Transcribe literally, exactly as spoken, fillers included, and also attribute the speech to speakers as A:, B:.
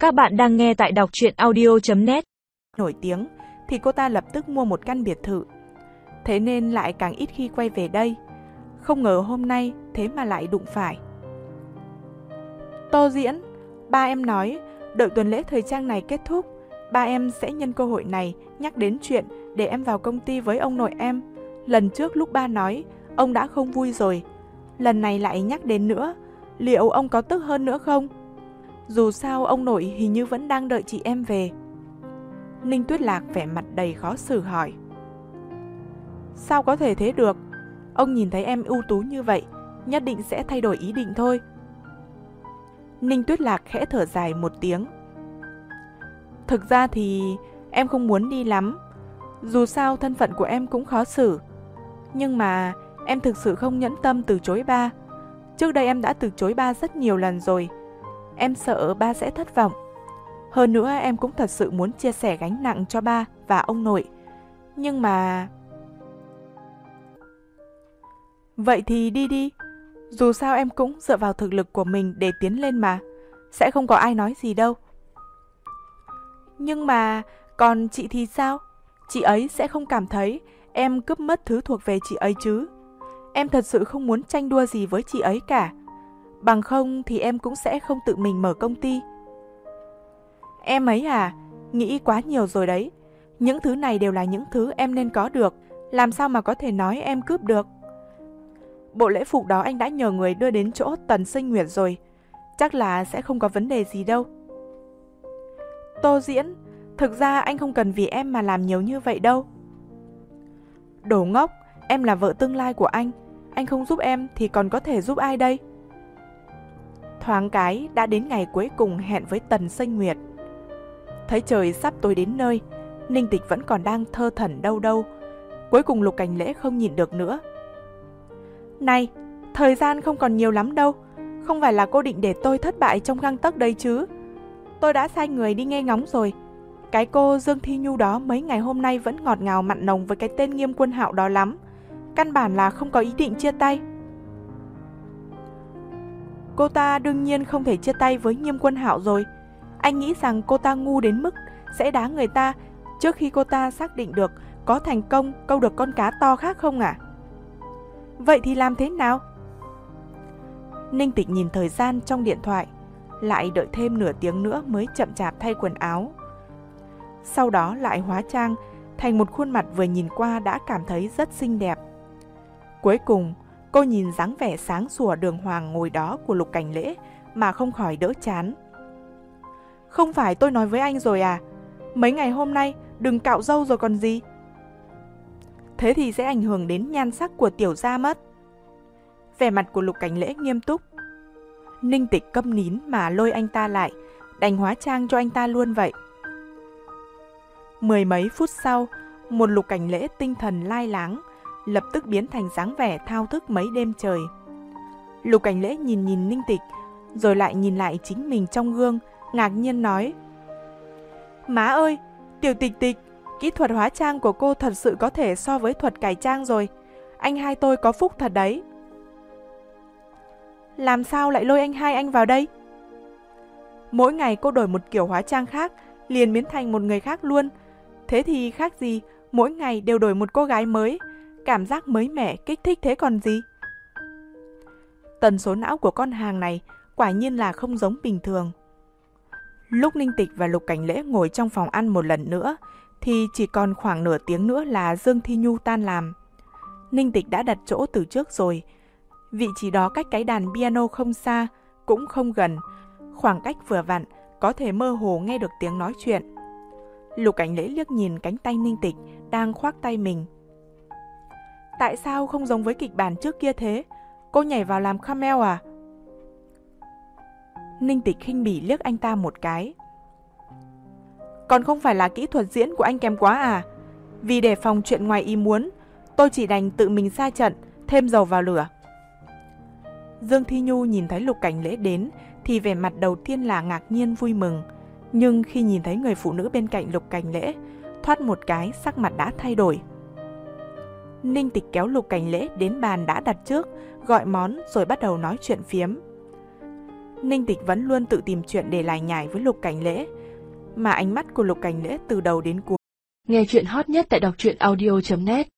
A: Các bạn đang nghe tại đọc truyện audio chấm net.
B: Nổi tiếng thì cô ta lập tức mua một căn biệt thự. Thế nên lại càng ít khi quay về đây. Không ngờ hôm nay thế mà lại đụng phải. Tô Diễn, ba em nói đợi tuần lễ thời trang này kết thúc, ba em sẽ nhân cơ hội này nhắc đến chuyện để em vào công ty với ông nội em. Lần trước lúc ba nói, ông đã không vui rồi. Lần này lại nhắc đến nữa, liệu ông có tức hơn nữa không? Dù sao ông nội hình như vẫn đang đợi chị em về. Ninh Tuyết Lạc vẻ mặt đầy khó xử hỏi. Sao có thể thế được? Ông nhìn thấy em ưu tú như vậy, nhất định sẽ thay đổi ý định thôi. Ninh Tuyết Lạc khẽ thở dài một tiếng. Thực ra thì em không muốn đi lắm. Dù sao thân phận của em cũng khó xử. Nhưng mà em thực sự không nhẫn tâm từ chối ba. Trước đây em đã từ chối ba rất nhiều lần rồi. Em sợ ba sẽ thất vọng. Hơn nữa em cũng thật sự muốn chia sẻ gánh nặng cho ba và ông nội. Nhưng mà... Vậy thì đi đi. Dù sao em cũng dựa vào thực lực của mình để tiến lên mà. Sẽ không có ai nói gì đâu. Nhưng mà còn chị thì sao? Chị ấy sẽ không cảm thấy em cướp mất thứ thuộc về chị ấy chứ? Em thật sự không muốn tranh đua gì với chị ấy cả. Bằng không thì em cũng sẽ không tự mình mở công ty. Em ấy à, nghĩ quá nhiều rồi đấy. Những thứ này đều là những thứ em nên có được. Làm sao mà có thể nói em cướp được? Bộ lễ phục đó anh đã nhờ người đưa đến chỗ Tần Sinh Nguyệt rồi. Chắc là sẽ không có vấn đề gì đâu. Tô Diễn, thực ra anh không cần vì em mà làm nhiều như vậy đâu. Đồ ngốc, em là vợ tương lai của anh. Anh không giúp em thì còn có thể giúp ai đây? Thoáng cái đã đến ngày cuối cùng hẹn với Tần Sinh Nguyệt. Thấy trời sắp tối đến nơi, Ninh Tịch vẫn còn đang thơ thẩn đâu đâu. Cuối cùng Lục Cảnh Lễ không nhịn được nữa. Này, thời gian không còn nhiều lắm đâu. Không phải là cô định để tôi thất bại trong gang tấc đây chứ? Tôi đã sai người đi nghe ngóng rồi. Cái cô Dương Thi Nhu đó mấy ngày hôm nay vẫn ngọt ngào mặn nồng với cái tên Nghiêm Quân Hạo đó lắm. Căn bản là không có ý định chia tay. Cô ta đương nhiên không thể chia tay với Nghiêm Quân Hạo rồi. Anh nghĩ rằng cô ta ngu đến mức sẽ đá người ta trước khi cô ta xác định được có thành công câu được con cá to khác không à? Vậy thì làm thế nào? Ninh Tịch nhìn thời gian trong điện thoại, lại đợi thêm nửa tiếng nữa mới chậm chạp thay quần áo. Sau đó lại hóa trang thành một khuôn mặt vừa nhìn qua đã cảm thấy rất xinh đẹp. Cuối cùng, cô nhìn dáng vẻ sáng sủa đường hoàng ngồi đó của Lục Cảnh Lễ mà không khỏi đỡ chán. Không phải tôi nói với anh rồi à? Mấy ngày hôm nay đừng cạo râu rồi còn gì. Thế thì sẽ ảnh hưởng đến nhan sắc của tiểu gia mất. Vẻ mặt của Lục Cảnh Lễ nghiêm túc. Ninh Tịch câm nín mà lôi anh ta lại, đành hóa trang cho anh ta luôn vậy. Mười mấy phút sau, một Lục Cảnh Lễ tinh thần lai láng, lập tức biến thành dáng vẻ thao thức mấy đêm trời. Lục Cảnh Lễ nhìn nhìn Ninh Tịch, rồi lại nhìn lại chính mình trong gương, ngạc nhiên nói. Má ơi, Tiểu Tịch Tịch, kỹ thuật hóa trang của cô thật sự có thể so với thuật cải trang rồi. Anh hai tôi có phúc thật đấy. Làm sao lại lôi anh hai anh vào đây? Mỗi ngày cô đổi một kiểu hóa trang khác, liền biến thành một người khác luôn. Thế thì khác gì, mỗi ngày đều đổi một cô gái mới. Cảm giác mới mẻ, kích thích thế còn gì? Tần số não của con hàng này quả nhiên là không giống bình thường. Lúc Ninh Tịch và Lục Cảnh Lễ ngồi trong phòng ăn một lần nữa, thì chỉ còn khoảng nửa tiếng nữa là Dương Thi Nhu tan làm. Ninh Tịch đã đặt chỗ từ trước rồi. Vị trí đó cách cái đàn piano không xa, cũng không gần. Khoảng cách vừa vặn, có thể mơ hồ nghe được tiếng nói chuyện. Lục Cảnh Lễ liếc nhìn cánh tay Ninh Tịch đang khoác tay mình. Tại sao không giống với kịch bản trước kia thế? Cô nhảy vào làm camel à? Ninh Tịch khinh bỉ liếc anh ta một cái. Còn không phải là kỹ thuật diễn của anh kém quá à? Vì để phòng chuyện ngoài ý muốn, tôi chỉ đành tự mình ra trận, thêm dầu vào lửa. Dương Thi Nhu nhìn thấy Lục Cảnh Lễ đến thì vẻ mặt đầu tiên là ngạc nhiên vui mừng. Nhưng khi nhìn thấy người phụ nữ bên cạnh Lục Cảnh Lễ, thoát một cái sắc mặt đã thay đổi. Ninh Tịch kéo Lục Cảnh Lễ đến bàn đã đặt trước, gọi món rồi bắt đầu nói chuyện phiếm. Ninh Tịch vẫn luôn tự tìm chuyện để lải nhải với Lục Cảnh Lễ, mà ánh mắt của Lục Cảnh Lễ từ đầu đến cuối.
A: Nghe chuyện hot nhất tại đọc truyện audio chấm net